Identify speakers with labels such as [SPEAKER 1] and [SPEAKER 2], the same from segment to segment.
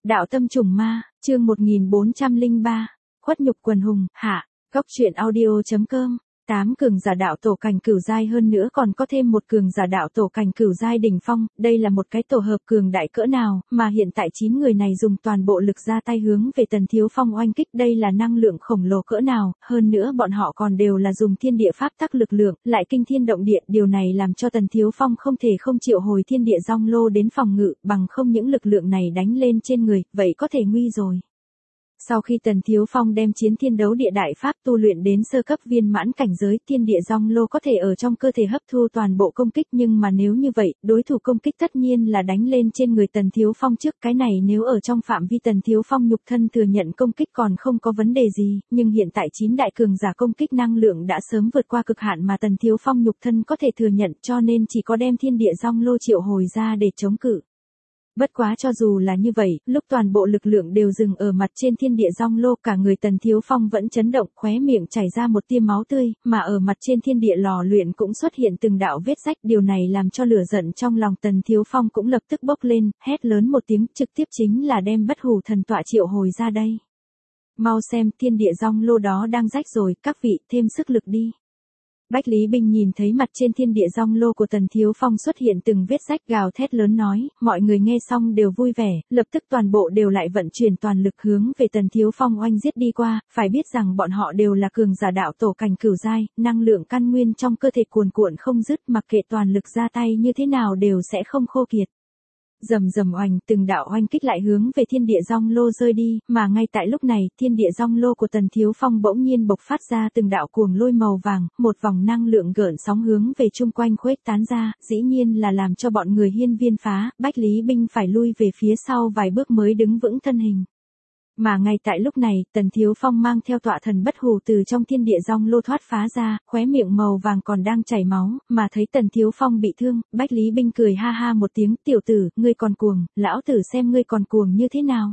[SPEAKER 1] Đạo tâm trùng ma, chương 1403, khuất nhục quần hùng, hạ, góc truyện audio.com. 8 cường giả đạo tổ cảnh cửu giai, hơn nữa còn có thêm một cường giả đạo tổ cảnh cửu giai đỉnh phong, đây là một cái tổ hợp cường đại cỡ nào, mà hiện tại 9 người này dùng toàn bộ lực ra tay hướng về Tần Thiếu Phong oanh kích, đây là năng lượng khổng lồ cỡ nào, hơn nữa bọn họ còn đều là dùng thiên địa pháp tắc lực lượng, lại kinh thiên động địa, điều này làm cho Tần Thiếu Phong không thể không triệu hồi thiên địa giong lô đến phòng ngự, bằng không những lực lượng này đánh lên trên người, vậy có thể nguy rồi. Sau khi Tần Thiếu Phong đem chiến thiên đấu địa đại pháp tu luyện đến sơ cấp viên mãn cảnh giới, thiên địa giong lô có thể ở trong cơ thể hấp thu toàn bộ công kích, nhưng mà nếu như vậy, đối thủ công kích tất nhiên là đánh lên trên người Tần Thiếu Phong trước, cái này nếu ở trong phạm vi Tần Thiếu Phong nhục thân thừa nhận công kích còn không có vấn đề gì, nhưng hiện tại 9 đại cường giả công kích năng lượng đã sớm vượt qua cực hạn mà Tần Thiếu Phong nhục thân có thể thừa nhận, cho nên chỉ có đem thiên địa giong lô triệu hồi ra để chống cự. Bất quá cho dù là như vậy, lúc toàn bộ lực lượng đều dừng ở mặt trên thiên địa giong lô, cả người Tần Thiếu Phong vẫn chấn động, khóe miệng chảy ra một tia máu tươi, mà ở mặt trên thiên địa lò luyện cũng xuất hiện từng đạo vết rách, điều này làm cho lửa giận trong lòng Tần Thiếu Phong cũng lập tức bốc lên, hét lớn một tiếng, trực tiếp chính là đem bất hủ thần tọa triệu hồi ra đây. Mau xem, thiên địa giong lô đó đang rách rồi, các vị, thêm sức lực đi. Bách Lý Binh nhìn thấy mặt trên thiên địa giong lô của Tần Thiếu Phong xuất hiện từng vết rách, gào thét lớn nói, mọi người nghe xong đều vui vẻ, lập tức toàn bộ đều lại vận chuyển toàn lực hướng về Tần Thiếu Phong oanh giết đi qua, phải biết rằng bọn họ đều là cường giả đạo tổ cảnh cửu giai, năng lượng căn nguyên trong cơ thể cuồn cuộn không dứt, mặc kệ toàn lực ra tay như thế nào đều sẽ không khô kiệt. Rầm rầm oanh, từng đạo oanh kích lại hướng về thiên địa giong lô rơi đi, mà ngay tại lúc này, thiên địa giong lô của Tần Thiếu Phong bỗng nhiên bộc phát ra từng đạo cuồng lôi màu vàng, một vòng năng lượng gợn sóng hướng về chung quanh khuếch tán ra, dĩ nhiên là làm cho bọn người Hiên Viên Phá, Bách Lý Binh phải lui về phía sau vài bước mới đứng vững thân hình. Mà ngay tại lúc này, Tần Thiếu Phong mang theo tọa thần bất hủ từ trong thiên địa giong lô thoát phá ra, khóe miệng màu vàng còn đang chảy máu, mà thấy Tần Thiếu Phong bị thương, Bách Lý Binh cười ha ha một tiếng, tiểu tử, ngươi còn cuồng, lão tử xem ngươi còn cuồng như thế nào.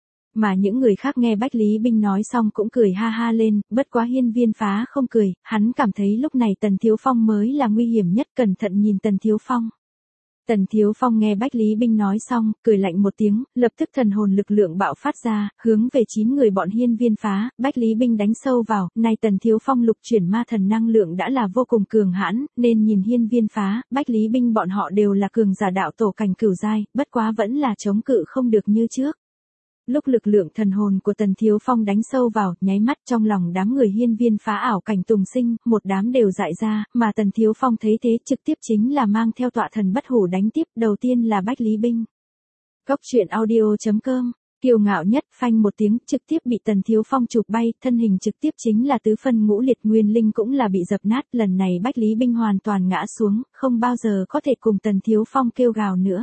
[SPEAKER 1] Mà những người khác nghe Bách Lý Binh nói xong cũng cười ha ha lên, bất quá Hiên Viên Phá không cười, hắn cảm thấy lúc này Tần Thiếu Phong mới là nguy hiểm nhất, cẩn thận nhìn Tần Thiếu Phong. Tần Thiếu Phong nghe Bách Lý Binh nói xong, cười lạnh một tiếng, lập tức thần hồn lực lượng bạo phát ra, hướng về 9 người bọn Hiên Viên Phá, Bách Lý Binh đánh sâu vào, nay Tần Thiếu Phong lục chuyển ma thần năng lượng đã là vô cùng cường hãn, nên nhìn Hiên Viên Phá, Bách Lý Binh bọn họ đều là cường giả đạo tổ cảnh cửu giai, bất quá vẫn là chống cự không được như trước. Lúc lực lượng thần hồn của Tần Thiếu Phong đánh sâu vào, nháy mắt trong lòng đám người Hiên Viên Phá ảo cảnh tùng sinh, một đám đều dại ra, mà Tần Thiếu Phong thấy thế trực tiếp chính là mang theo tọa thần bất hủ đánh tiếp, đầu tiên là Bách Lý Binh. Góc truyện audio.com, kiêu ngạo nhất, phanh một tiếng, trực tiếp bị Tần Thiếu Phong chụp bay, thân hình trực tiếp chính là tứ phân ngũ liệt, nguyên linh cũng là bị dập nát, lần này Bách Lý Binh hoàn toàn ngã xuống, không bao giờ có thể cùng Tần Thiếu Phong kêu gào nữa.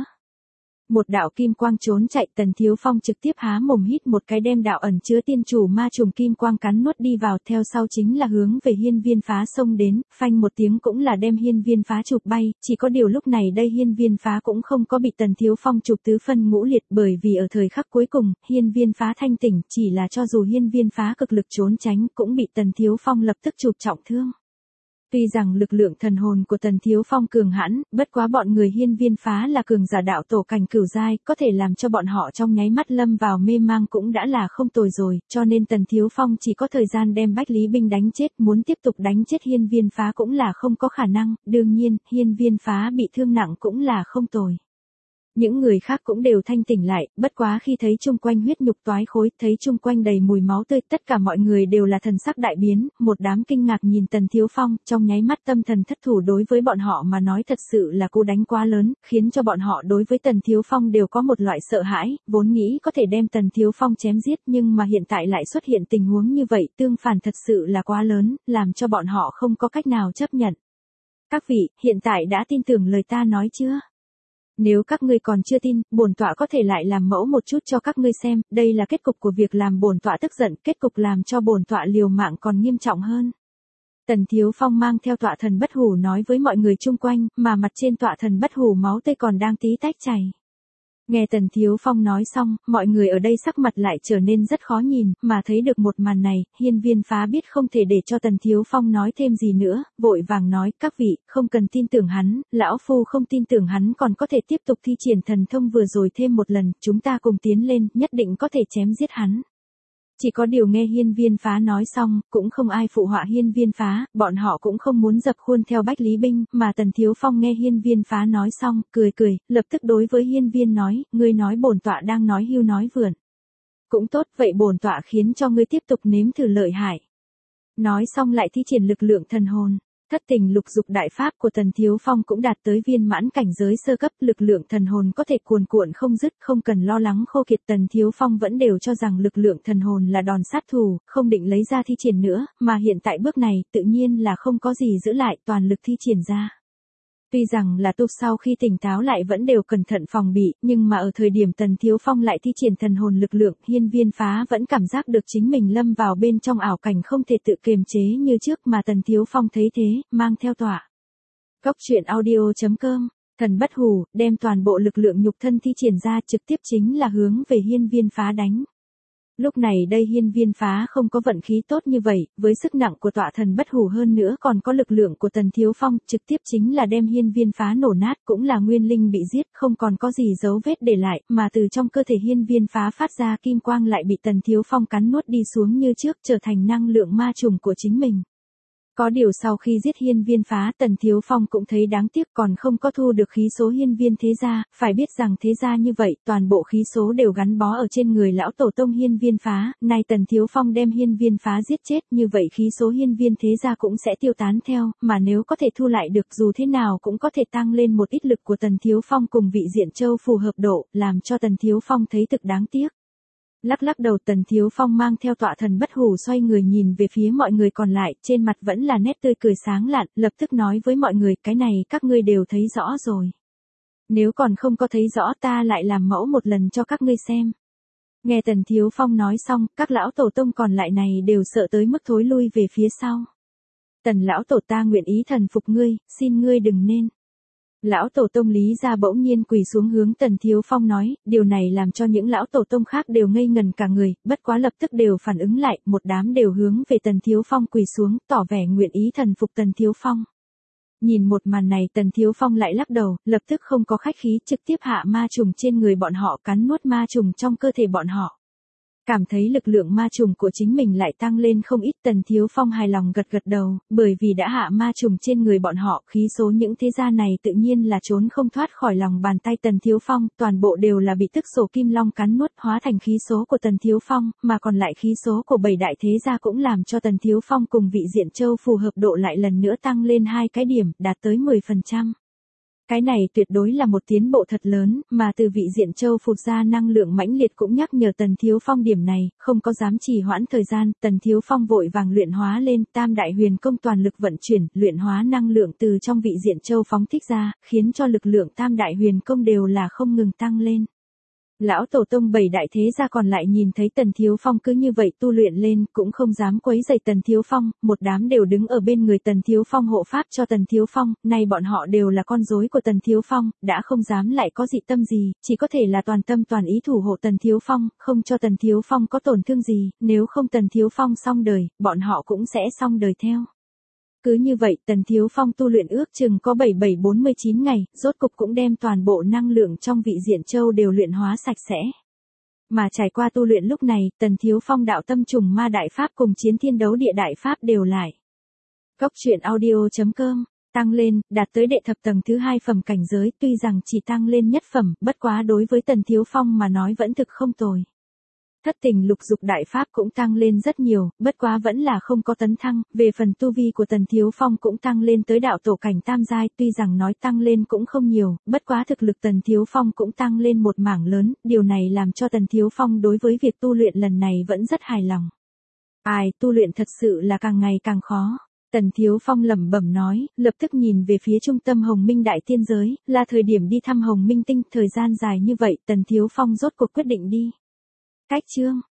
[SPEAKER 1] Một đạo kim quang trốn chạy, Tần Thiếu Phong trực tiếp há mồm hít một cái đem đạo ẩn chứa tiên chủ ma trùng kim quang cắn nuốt đi vào, theo sau chính là hướng về Hiên Viên Phá xông đến, phanh một tiếng cũng là đem Hiên Viên Phá chụp bay, chỉ có điều lúc này đây Hiên Viên Phá cũng không có bị Tần Thiếu Phong chụp tứ phân ngũ liệt, bởi vì ở thời khắc cuối cùng, Hiên Viên Phá thanh tỉnh, chỉ là cho dù Hiên Viên Phá cực lực trốn tránh cũng bị Tần Thiếu Phong lập tức chụp trọng thương. Tuy rằng lực lượng thần hồn của Tần Thiếu Phong cường hãn, bất quá bọn người Hiên Viên Phá là cường giả đạo tổ cảnh cửu giai, có thể làm cho bọn họ trong nháy mắt lâm vào mê mang cũng đã là không tồi rồi, cho nên Tần Thiếu Phong chỉ có thời gian đem Bách Lý Binh đánh chết, muốn tiếp tục đánh chết Hiên Viên Phá cũng là không có khả năng, đương nhiên, Hiên Viên Phá bị thương nặng cũng là không tồi. Những người khác cũng đều thanh tỉnh lại, bất quá khi thấy chung quanh huyết nhục toái khối, thấy chung quanh đầy mùi máu tươi, tất cả mọi người đều là thần sắc đại biến, một đám kinh ngạc nhìn Tần Thiếu Phong, trong nháy mắt tâm thần thất thủ, đối với bọn họ mà nói thật sự là cú đánh quá lớn, khiến cho bọn họ đối với Tần Thiếu Phong đều có một loại sợ hãi, vốn nghĩ có thể đem Tần Thiếu Phong chém giết, nhưng mà hiện tại lại xuất hiện tình huống như vậy, tương phản thật sự là quá lớn, làm cho bọn họ không có cách nào chấp nhận. Các vị, hiện tại đã tin tưởng lời ta nói chưa? Nếu các ngươi còn chưa tin, bổn tọa có thể lại làm mẫu một chút cho các ngươi xem, đây là kết cục của việc làm bổn tọa tức giận, kết cục làm cho bổn tọa liều mạng còn nghiêm trọng hơn. Tần Thiếu Phong mang theo tọa thần bất hủ nói với mọi người chung quanh, mà mặt trên tọa thần bất hủ máu tươi còn đang tí tách chảy. Nghe Tần Thiếu Phong nói xong, mọi người ở đây sắc mặt lại trở nên rất khó nhìn, mà thấy được một màn này, Hiên Viên Phá biết không thể để cho Tần Thiếu Phong nói thêm gì nữa, vội vàng nói, các vị, không cần tin tưởng hắn, lão phu không tin tưởng hắn còn có thể tiếp tục thi triển thần thông vừa rồi thêm một lần, chúng ta cùng tiến lên, nhất định có thể chém giết hắn. Chỉ có điều nghe Hiên Viên Phá nói xong, cũng không ai phụ họa Hiên Viên Phá, bọn họ cũng không muốn dập khuôn theo Bách Lý Binh, mà Tần Thiếu Phong nghe Hiên Viên Phá nói xong, cười cười, lập tức đối với Hiên Viên nói, ngươi nói bổn tọa đang nói hưu nói vượn. Cũng tốt, vậy bổn tọa khiến cho ngươi tiếp tục nếm thử lợi hại. Nói xong lại thi triển lực lượng thần hồn. Thất tình lục dục đại pháp của Tần Thiếu Phong cũng đạt tới viên mãn cảnh giới sơ cấp, lực lượng thần hồn có thể cuồn cuộn không dứt, không cần lo lắng khô kiệt. Tần Thiếu Phong vẫn đều cho rằng lực lượng thần hồn là đòn sát thủ, không định lấy ra thi triển nữa, mà hiện tại bước này tự nhiên là không có gì giữ lại, toàn lực thi triển ra. Tuy rằng là tu sau khi tỉnh táo lại vẫn đều cẩn thận phòng bị, nhưng mà ở thời điểm Tần Thiếu Phong lại thi triển thần hồn lực lượng, Hiên Viên Phá vẫn cảm giác được chính mình lâm vào bên trong ảo cảnh không thể tự kiềm chế như trước, mà Tần Thiếu Phong thấy thế, mang theo tỏa. Cốc truyện audio.com, thần bất hủ, đem toàn bộ lực lượng nhục thân thi triển ra trực tiếp chính là hướng về Hiên Viên Phá đánh. Lúc này đây Hiên Viên Phá không có vận khí tốt như vậy, với sức nặng của tọa thần bất hủ hơn nữa còn có lực lượng của Tần Thiếu Phong, trực tiếp chính là đem Hiên Viên Phá nổ nát, cũng là nguyên linh bị giết, không còn có gì dấu vết để lại, mà từ trong cơ thể Hiên Viên Phá phát ra kim quang lại bị Tần Thiếu Phong cắn nuốt đi xuống như trước, trở thành năng lượng ma trùng của chính mình. Có điều sau khi giết Hiên Viên Phá, Tần Thiếu Phong cũng thấy đáng tiếc còn không có thu được khí số hiên viên thế gia, phải biết rằng thế gia như vậy, toàn bộ khí số đều gắn bó ở trên người lão tổ tông Hiên Viên Phá, nay Tần Thiếu Phong đem Hiên Viên Phá giết chết, như vậy khí số hiên viên thế gia cũng sẽ tiêu tán theo, mà nếu có thể thu lại được dù thế nào cũng có thể tăng lên một ít lực của Tần Thiếu Phong cùng vị diện châu phù hợp độ, làm cho Tần Thiếu Phong thấy thực đáng tiếc. Lắc lắc đầu, Tần Thiếu Phong mang theo tọa thần bất hủ xoay người nhìn về phía mọi người còn lại, trên mặt vẫn là nét tươi cười sáng lạn, lập tức nói với mọi người, cái này các ngươi đều thấy rõ rồi. Nếu còn không có thấy rõ ta lại làm mẫu một lần cho các ngươi xem. Nghe Tần Thiếu Phong nói xong, các lão tổ tông còn lại này đều sợ tới mức thối lui về phía sau. Tần lão tổ, ta nguyện ý thần phục ngươi, xin ngươi đừng nên. Lão tổ tông Lý Gia bỗng nhiên quỳ xuống hướng Tần Thiếu Phong nói, điều này làm cho những lão tổ tông khác đều ngây ngần cả người, bất quá lập tức đều phản ứng lại, một đám đều hướng về Tần Thiếu Phong quỳ xuống, tỏ vẻ nguyện ý thần phục Tần Thiếu Phong. Nhìn một màn này, Tần Thiếu Phong lại lắc đầu, lập tức không có khách khí, trực tiếp hạ ma trùng trên người bọn họ, cắn nuốt ma trùng trong cơ thể bọn họ. Cảm thấy lực lượng ma trùng của chính mình lại tăng lên không ít, Tần Thiếu Phong hài lòng gật gật đầu, bởi vì đã hạ ma trùng trên người bọn họ, khí số những thế gia này tự nhiên là trốn không thoát khỏi lòng bàn tay Tần Thiếu Phong, toàn bộ đều là bị tức sổ kim long cắn nuốt hóa thành khí số của Tần Thiếu Phong, mà còn lại khí số của 7 đại thế gia cũng làm cho Tần Thiếu Phong cùng vị diện châu phù hợp độ lại lần nữa tăng lên 2 cái điểm, đạt tới 10%. Cái này tuyệt đối là một tiến bộ thật lớn, mà từ vị diện châu phụt ra năng lượng mãnh liệt cũng nhắc nhở Tần Thiếu Phong điểm này, không có dám trì hoãn thời gian, Tần Thiếu Phong vội vàng luyện hóa lên, Tam Đại Huyền Công toàn lực vận chuyển, luyện hóa năng lượng từ trong vị diện châu phóng thích ra, khiến cho lực lượng Tam Đại Huyền Công đều là không ngừng tăng lên. Lão tổ tông 7 đại thế gia còn lại nhìn thấy Tần Thiếu Phong cứ như vậy tu luyện lên, cũng không dám quấy rầy Tần Thiếu Phong, một đám đều đứng ở bên người Tần Thiếu Phong hộ pháp cho Tần Thiếu Phong, nay bọn họ đều là con rối của Tần Thiếu Phong, đã không dám lại có dị tâm gì, chỉ có thể là toàn tâm toàn ý thủ hộ Tần Thiếu Phong, không cho Tần Thiếu Phong có tổn thương gì, nếu không Tần Thiếu Phong xong đời, bọn họ cũng sẽ xong đời theo. Cứ như vậy, Tần Thiếu Phong tu luyện ước chừng có 7749 ngày, rốt cục cũng đem toàn bộ năng lượng trong vị diện châu đều luyện hóa sạch sẽ. Mà trải qua tu luyện lúc này, Tần Thiếu Phong đạo tâm trùng ma đại pháp cùng chiến thiên đấu địa đại pháp đều lại. Cốc truyện audio.com, tăng lên, đạt tới đệ thập tầng thứ 2 phẩm cảnh giới, tuy rằng chỉ tăng lên nhất phẩm, bất quá đối với Tần Thiếu Phong mà nói vẫn thực không tồi. Thất tình lục dục đại pháp cũng tăng lên rất nhiều, bất quá vẫn là không có tấn thăng, về phần tu vi của Tần Thiếu Phong cũng tăng lên tới đạo tổ cảnh tam giai, tuy rằng nói tăng lên cũng không nhiều, bất quá thực lực Tần Thiếu Phong cũng tăng lên một mảng lớn, điều này làm cho Tần Thiếu Phong đối với việc tu luyện lần này vẫn rất hài lòng. Ai, tu luyện thật sự là càng ngày càng khó. Tần Thiếu Phong lẩm bẩm nói, lập tức nhìn về phía trung tâm Hồng Minh Đại Tiên Giới, là thời điểm đi thăm Hồng Minh Tinh, thời gian dài như vậy, Tần Thiếu Phong rốt cuộc quyết định đi. Cách chương